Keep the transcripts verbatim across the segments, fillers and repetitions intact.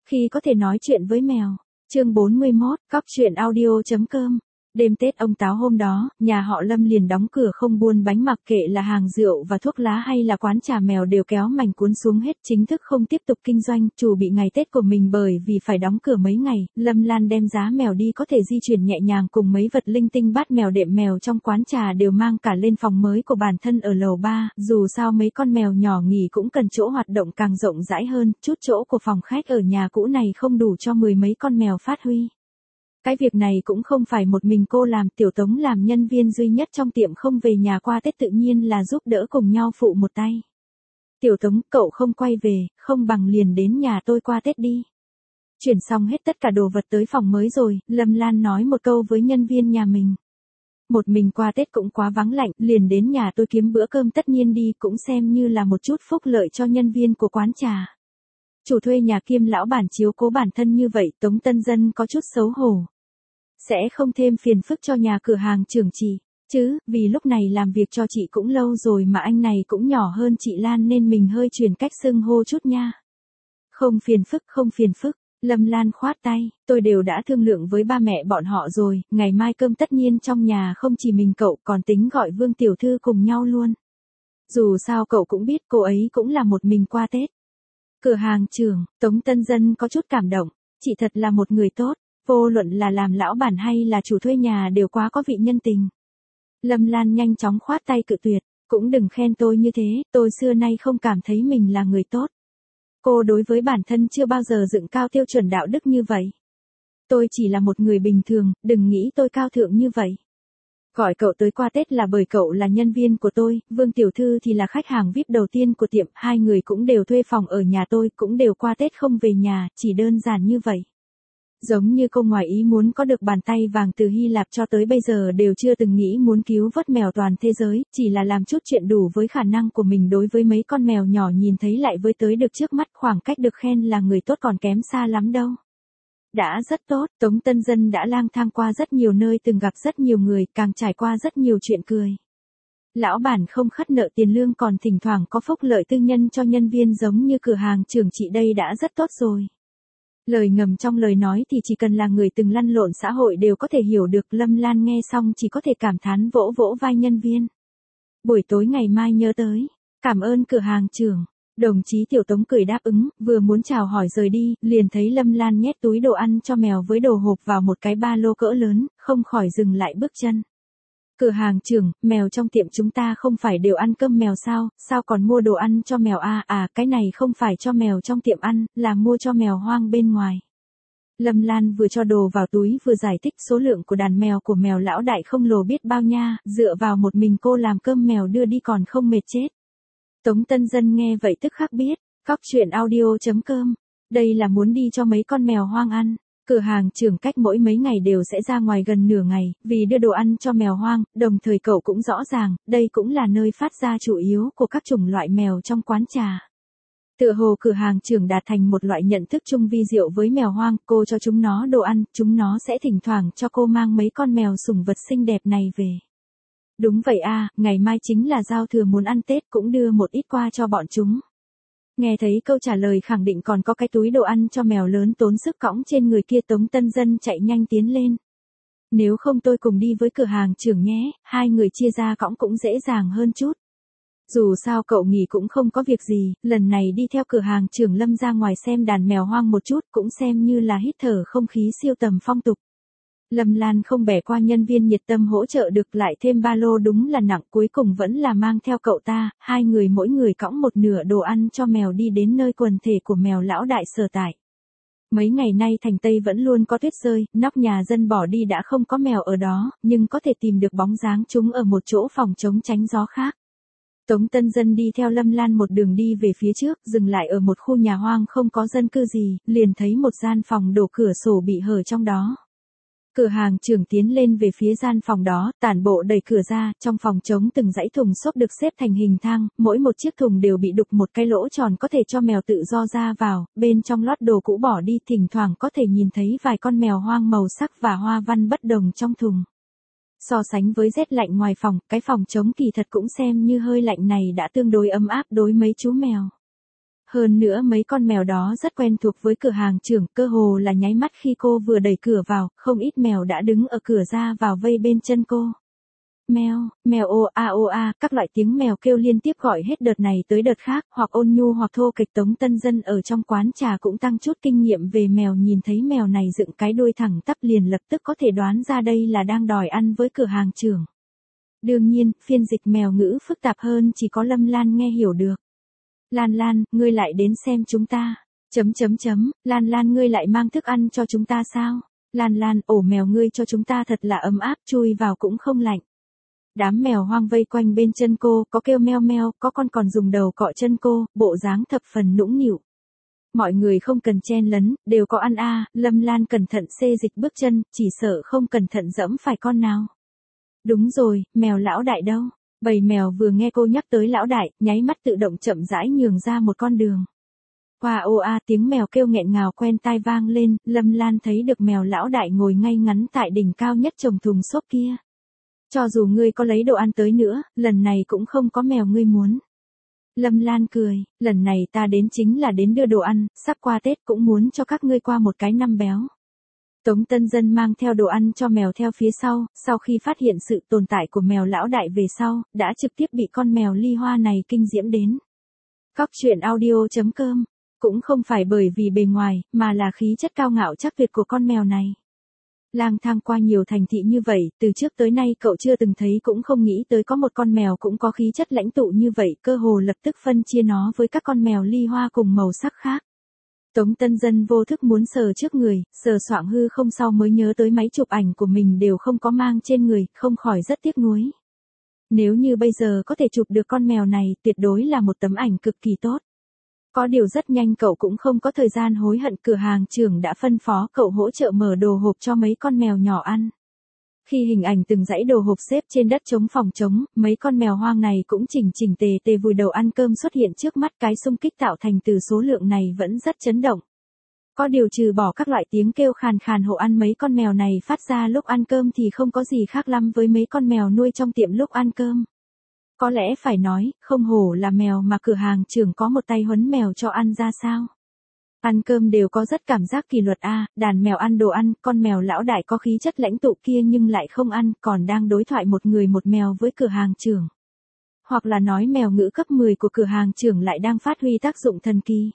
Khi có thể nói chuyện với mèo. Chương bốn mươi mốt, cóc truyện audio chấm com. Đêm Tết ông Táo hôm đó, nhà họ Lâm liền đóng cửa không buôn bánh, mặc kệ là hàng rượu và thuốc lá hay là quán trà, mèo đều kéo mành cuốn xuống hết, chính thức không tiếp tục kinh doanh, chuẩn bị ngày Tết của mình. Bởi vì phải đóng cửa mấy ngày, Lâm Lan đem giá mèo đi có thể di chuyển nhẹ nhàng cùng mấy vật linh tinh, bát mèo đệm mèo trong quán trà đều mang cả lên phòng mới của bản thân ở lầu ba, dù sao mấy con mèo nhỏ nghỉ cũng cần chỗ hoạt động càng rộng rãi hơn, chút chỗ của phòng khách ở nhà cũ này không đủ cho mười mấy con mèo phát huy. Cái việc này cũng không phải một mình cô làm, Tiểu Tống làm nhân viên duy nhất trong tiệm không về nhà qua Tết tự nhiên là giúp đỡ cùng nhau phụ một tay. Tiểu Tống, cậu không quay về, không bằng liền đến nhà tôi qua Tết đi. Chuyển xong hết tất cả đồ vật tới phòng mới rồi, Lâm Lan nói một câu với nhân viên nhà mình. Một mình qua Tết cũng quá vắng lạnh, liền đến nhà tôi kiếm bữa cơm. Tất nhiên đi, cũng xem như là một chút phúc lợi cho nhân viên của quán trà. Chủ thuê nhà kiêm lão bản chiếu cố bản thân như vậy, Tống Tân Dân có chút xấu hổ. Sẽ không thêm phiền phức cho nhà cửa hàng trưởng chị, chứ, vì lúc này làm việc cho chị cũng lâu rồi mà anh này cũng nhỏ hơn chị Lan nên mình hơi chuyển cách xưng hô chút nha. Không phiền phức, không phiền phức, Lâm Lan khoát tay, tôi đều đã thương lượng với ba mẹ bọn họ rồi, ngày mai cơm tất nhiên trong nhà không chỉ mình cậu, còn tính gọi Vương tiểu thư cùng nhau luôn. Dù sao cậu cũng biết cô ấy cũng là một mình qua Tết. Cửa hàng trưởng, Tống Tân Dân có chút cảm động, chị thật là một người tốt, vô luận là làm lão bản hay là chủ thuê nhà đều quá có vị nhân tình. Lâm Lan nhanh chóng khoát tay cự tuyệt, cũng đừng khen tôi như thế, tôi xưa nay không cảm thấy mình là người tốt. Cô đối với bản thân chưa bao giờ dựng cao tiêu chuẩn đạo đức như vậy. Tôi chỉ là một người bình thường, đừng nghĩ tôi cao thượng như vậy. Gọi cậu tới qua Tết là bởi cậu là nhân viên của tôi, Vương tiểu thư thì là khách hàng vi ai pi đầu tiên của tiệm, hai người cũng đều thuê phòng ở nhà tôi, cũng đều qua Tết không về nhà, chỉ đơn giản như vậy. Giống như cô ngoài ý muốn có được bàn tay vàng từ Hy Lạp cho tới bây giờ đều chưa từng nghĩ muốn cứu vớt mèo toàn thế giới, chỉ là làm chút chuyện đủ với khả năng của mình. Đối với mấy con mèo nhỏ nhìn thấy lại với tới được trước mắt, khoảng cách được khen là người tốt còn kém xa lắm đâu. Đã rất tốt, Tống Tân Dân đã lang thang qua rất nhiều nơi, từng gặp rất nhiều người, càng trải qua rất nhiều chuyện cười. Lão bản không khắt nợ tiền lương, còn thỉnh thoảng có phúc lợi tư nhân cho nhân viên giống như cửa hàng trưởng chị, đây đã rất tốt rồi. Lời ngầm trong lời nói thì chỉ cần là người từng lăn lộn xã hội đều có thể hiểu được. Lâm Lan nghe xong chỉ có thể cảm thán, vỗ vỗ vai nhân viên. Buổi tối ngày mai nhớ tới. Cảm ơn cửa hàng trưởng. Đồng chí Tiểu Tống cười đáp ứng, vừa muốn chào hỏi rời đi, liền thấy Lâm Lan nhét túi đồ ăn cho mèo với đồ hộp vào một cái ba lô cỡ lớn, không khỏi dừng lại bước chân. Cửa hàng trưởng, mèo trong tiệm chúng ta không phải đều ăn cơm mèo sao, sao còn mua đồ ăn cho mèo à? À, cái này không phải cho mèo trong tiệm ăn, là mua cho mèo hoang bên ngoài. Lâm Lan vừa cho đồ vào túi vừa giải thích số lượng của đàn mèo của mèo lão đại không lồ biết bao nha, dựa vào một mình cô làm cơm mèo đưa đi còn không mệt chết. Tống Tân Dân nghe vậy tức khắc biết, cóc truyện audio chấm com, đây là muốn đi cho mấy con mèo hoang ăn. Cửa hàng trưởng cách mỗi mấy ngày đều sẽ ra ngoài gần nửa ngày, vì đưa đồ ăn cho mèo hoang, đồng thời cậu cũng rõ ràng, đây cũng là nơi phát ra chủ yếu của các chủng loại mèo trong quán trà. Tựa hồ cửa hàng trưởng đạt thành một loại nhận thức chung vi diệu với mèo hoang, cô cho chúng nó đồ ăn, chúng nó sẽ thỉnh thoảng cho cô mang mấy con mèo sủng vật xinh đẹp này về. Đúng vậy à, ngày mai chính là giao thừa, muốn ăn Tết cũng đưa một ít qua cho bọn chúng. Nghe thấy câu trả lời khẳng định còn có cái túi đồ ăn cho mèo lớn tốn sức cõng trên người kia, Tống Tân Dân chạy nhanh tiến lên. Nếu không tôi cùng đi với cửa hàng trưởng nhé, hai người chia ra cõng cũng dễ dàng hơn chút. Dù sao cậu nghỉ cũng không có việc gì, lần này đi theo cửa hàng trưởng Lâm ra ngoài xem đàn mèo hoang một chút, cũng xem như là hít thở không khí siêu tầm phong tục. Lâm Lan không bẻ qua nhân viên nhiệt tâm hỗ trợ được, lại thêm ba lô đúng là nặng, cuối cùng vẫn là mang theo cậu ta, hai người mỗi người cõng một nửa đồ ăn cho mèo đi đến nơi quần thể của mèo lão đại sở tại. Mấy ngày nay thành Tây vẫn luôn có tuyết rơi, nóc nhà dân bỏ đi đã không có mèo ở đó, nhưng có thể tìm được bóng dáng chúng ở một chỗ phòng chống tránh gió khác. Tống Tân Dân đi theo Lâm Lan một đường đi về phía trước, dừng lại ở một khu nhà hoang không có dân cư gì, liền thấy một gian phòng đổ cửa sổ bị hở trong đó. Cửa hàng trưởng tiến lên về phía gian phòng đó, tản bộ đẩy cửa ra, trong phòng trống từng dãy thùng xốp được xếp thành hình thang, mỗi một chiếc thùng đều bị đục một cái lỗ tròn có thể cho mèo tự do ra vào, bên trong lót đồ cũ bỏ đi, thỉnh thoảng có thể nhìn thấy vài con mèo hoang màu sắc và hoa văn bất đồng trong thùng. So sánh với rét lạnh ngoài phòng, cái phòng trống kỳ thật cũng xem như hơi lạnh này đã tương đối ấm áp đối mấy chú mèo. Hơn nữa mấy con mèo đó rất quen thuộc với cửa hàng trưởng, cơ hồ là nháy mắt khi cô vừa đẩy cửa vào, không ít mèo đã đứng ở cửa ra vào vây bên chân cô. Mèo, mèo ô a ô a, các loại tiếng mèo kêu liên tiếp gọi hết đợt này tới đợt khác, hoặc ôn nhu hoặc thô kịch. Tống Tân Dân ở trong quán trà cũng tăng chút kinh nghiệm về mèo, nhìn thấy mèo này dựng cái đuôi thẳng tắp liền lập tức có thể đoán ra đây là đang đòi ăn với cửa hàng trưởng. Đương nhiên, phiên dịch mèo ngữ phức tạp hơn chỉ có Lâm Lan nghe hiểu được. Lan Lan, ngươi lại đến xem chúng ta. Chấm chấm chấm, Lan Lan ngươi lại mang thức ăn cho chúng ta sao? Lan Lan, ổ mèo ngươi cho chúng ta thật là ấm áp, chui vào cũng không lạnh. Đám mèo hoang vây quanh bên chân cô, có kêu meo meo, có con còn dùng đầu cọ chân cô, bộ dáng thập phần nũng nịu. Mọi người không cần chen lấn, đều có ăn a. À. Lâm Lan cẩn thận xê dịch bước chân, chỉ sợ không cẩn thận dẫm phải con nào. Đúng rồi, mèo lão đại đâu? Bầy mèo vừa nghe cô nhắc tới lão đại, nháy mắt tự động chậm rãi nhường ra một con đường. Qua ô a, tiếng mèo kêu nghẹn ngào quen tai vang lên, Lâm Lan thấy được mèo lão đại ngồi ngay ngắn tại đỉnh cao nhất trồng thùng xốp kia. Cho dù ngươi có lấy đồ ăn tới nữa, lần này cũng không có mèo ngươi muốn. Lâm Lan cười, lần này ta đến chính là đến đưa đồ ăn, sắp qua Tết cũng muốn cho các ngươi qua một cái năm béo. Tống Tân Dân mang theo đồ ăn cho mèo theo phía sau, sau khi phát hiện sự tồn tại của mèo lão đại về sau, đã trực tiếp bị con mèo ly hoa này kinh diễm đến. Cóc truyện audio chấm com, cũng không phải bởi vì bề ngoài, mà là khí chất cao ngạo chắc tuyệt của con mèo này. Lang thang qua nhiều thành thị như vậy, từ trước tới nay cậu chưa từng thấy cũng không nghĩ tới có một con mèo cũng có khí chất lãnh tụ như vậy, cơ hồ lập tức phân chia nó với các con mèo ly hoa cùng màu sắc khác. Tống Tân Dân vô thức muốn sờ trước người, sờ soạng hư không sau mới nhớ tới máy chụp ảnh của mình đều không có mang trên người, không khỏi rất tiếc nuối. Nếu như bây giờ có thể chụp được con mèo này, tuyệt đối là một tấm ảnh cực kỳ tốt. Có điều rất nhanh cậu cũng không có thời gian hối hận, cửa hàng trưởng đã phân phó cậu hỗ trợ mở đồ hộp cho mấy con mèo nhỏ ăn. Khi hình ảnh từng dãy đồ hộp xếp trên đất trống phòng trống, mấy con mèo hoang này cũng chỉnh chỉnh tề tề vùi đầu ăn cơm xuất hiện trước mắt, cái xung kích tạo thành từ số lượng này vẫn rất chấn động. Có điều trừ bỏ các loại tiếng kêu khàn khàn hộ ăn mấy con mèo này phát ra lúc ăn cơm thì không có gì khác lắm với mấy con mèo nuôi trong tiệm lúc ăn cơm. Có lẽ phải nói, không hổ là mèo mà cửa hàng trưởng có một tay huấn mèo cho ăn ra sao. Ăn cơm đều có rất cảm giác kỷ luật a, à, đàn mèo ăn đồ ăn, con mèo lão đại có khí chất lãnh tụ kia nhưng lại không ăn, còn đang đối thoại một người một mèo với cửa hàng trưởng. Hoặc là nói mèo ngữ cấp mười của cửa hàng trưởng lại đang phát huy tác dụng thần kỳ.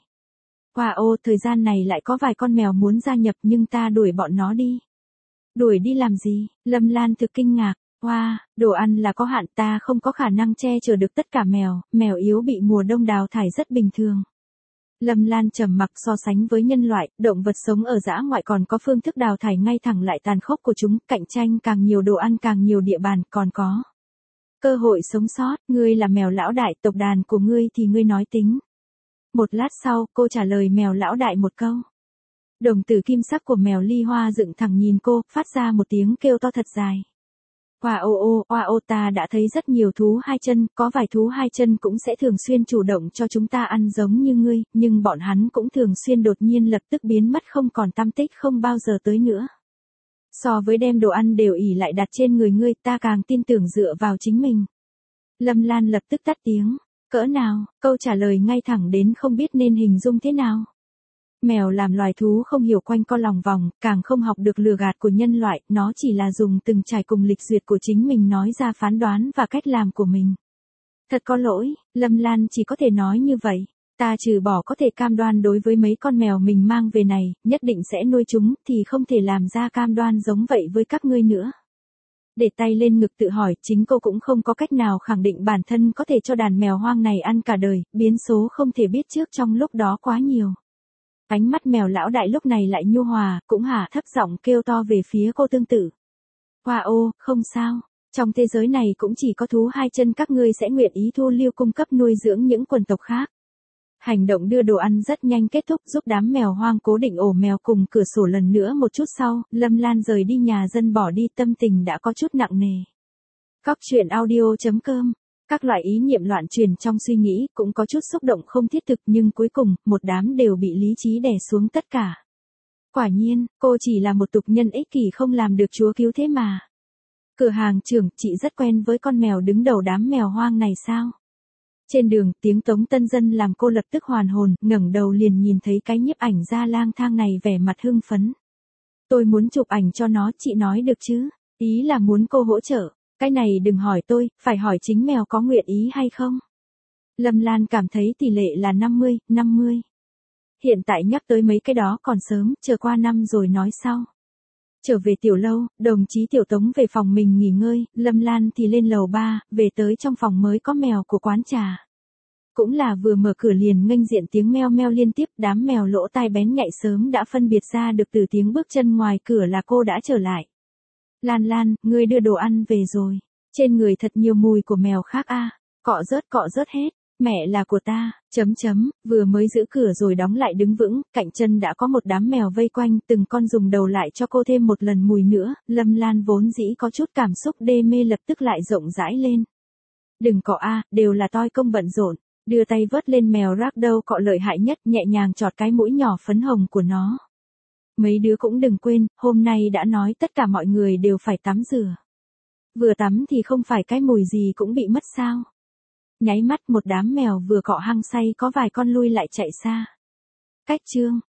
Wow, thời gian này lại có vài con mèo muốn gia nhập nhưng ta đuổi bọn nó đi. Đuổi đi làm gì? Lâm Lan thực kinh ngạc. Wow, đồ ăn là có hạn, ta không có khả năng che chở được tất cả mèo, mèo yếu bị mùa đông đào thải rất bình thường. Lâm Lan trầm mặc, so sánh với nhân loại, động vật sống ở dã ngoại còn có phương thức đào thải ngay thẳng lại tàn khốc của chúng, cạnh tranh càng nhiều đồ ăn càng nhiều địa bàn, còn có cơ hội sống sót. Ngươi là mèo lão đại, tộc đàn của ngươi thì ngươi nói tính. Một lát sau, cô trả lời mèo lão đại một câu. Đồng tử kim sắc của mèo ly hoa dựng thẳng nhìn cô, phát ra một tiếng kêu to thật dài. Hoa ô ô, hoa ô, ta đã thấy rất nhiều thú hai chân, có vài thú hai chân cũng sẽ thường xuyên chủ động cho chúng ta ăn giống như ngươi, nhưng bọn hắn cũng thường xuyên đột nhiên lập tức biến mất không còn tăm tích, không bao giờ tới nữa. So với đem đồ ăn đều ỉ lại đặt trên người ngươi, ta càng tin tưởng dựa vào chính mình. Lâm Lan lập tức tắt tiếng. Cỡ nào? Câu trả lời ngay thẳng đến không biết nên hình dung thế nào. Mèo làm loài thú không hiểu quanh co lòng vòng, càng không học được lừa gạt của nhân loại, nó chỉ là dùng từng trải cùng lịch duyệt của chính mình nói ra phán đoán và cách làm của mình. Thật có lỗi, Lâm Lan chỉ có thể nói như vậy. Ta trừ bỏ có thể cam đoan đối với mấy con mèo mình mang về này, nhất định sẽ nuôi chúng, thì không thể làm ra cam đoan giống vậy với các ngươi nữa. Để tay lên ngực tự hỏi, chính cô cũng không có cách nào khẳng định bản thân có thể cho đàn mèo hoang này ăn cả đời, biến số không thể biết trước trong lúc đó quá nhiều. Ánh mắt mèo lão đại lúc này lại nhu hòa, cũng hạ thấp giọng kêu to về phía cô tương tự. Hoa ô, không sao, trong thế giới này cũng chỉ có thú hai chân các ngươi sẽ nguyện ý thu lưu cung cấp nuôi dưỡng những quần tộc khác. Hành động đưa đồ ăn rất nhanh kết thúc, giúp đám mèo hoang cố định ổ mèo cùng cửa sổ lần nữa một chút sau, Lâm Lan rời đi nhà dân bỏ đi, tâm tình đã có chút nặng nề. Cóc truyện audio chấm com. Các loại ý niệm loạn truyền trong suy nghĩ, cũng có chút xúc động không thiết thực nhưng cuối cùng, một đám đều bị lý trí đè xuống tất cả. Quả nhiên, cô chỉ là một tục nhân ích kỷ không làm được chúa cứu thế mà. Cửa hàng trưởng, chị rất quen với con mèo đứng đầu đám mèo hoang này sao? Trên đường, tiếng Tống Tân Dân làm cô lập tức hoàn hồn, ngẩng đầu liền nhìn thấy cái nhiếp ảnh gia lang thang này vẻ mặt hưng phấn. Tôi muốn chụp ảnh cho nó, chị nói được chứ? Ý là muốn cô hỗ trợ. Cái này đừng hỏi tôi, phải hỏi chính mèo có nguyện ý hay không. Lâm Lan cảm thấy tỷ lệ là năm mươi, năm mươi. Hiện tại nhắc tới mấy cái đó còn sớm, chờ qua năm rồi nói sau. Trở về tiểu lâu, đồng chí Tiểu Tống về phòng mình nghỉ ngơi, Lâm Lan thì lên lầu ba, về tới trong phòng mới có mèo của quán trà. Cũng là vừa mở cửa liền nghênh diện tiếng meo meo liên tiếp, đám mèo lỗ tai bén nhạy sớm đã phân biệt ra được từ tiếng bước chân ngoài cửa là cô đã trở lại. Lan Lan, ngươi đưa đồ ăn về rồi. Trên người thật nhiều mùi của mèo khác a. Cọ rớt cọ rớt hết. Mẹ là của ta, chấm chấm, vừa mới giữ cửa rồi đóng lại đứng vững, cạnh chân đã có một đám mèo vây quanh, từng con dùng đầu lại cho cô thêm một lần mùi nữa, Lâm Lan vốn dĩ có chút cảm xúc đê mê lập tức lại rộng rãi lên. Đừng cọ a, đều là toi công bận rộn, đưa tay vớt lên mèo ragdoll cọ lợi hại nhất, nhẹ nhàng chọt cái mũi nhỏ phấn hồng của nó. Mấy đứa cũng đừng quên, hôm nay đã nói tất cả mọi người đều phải tắm rửa. Vừa tắm thì không phải cái mùi gì cũng bị mất sao. Nháy mắt một đám mèo vừa cọ hăng say có vài con lui lại chạy xa. Cách chương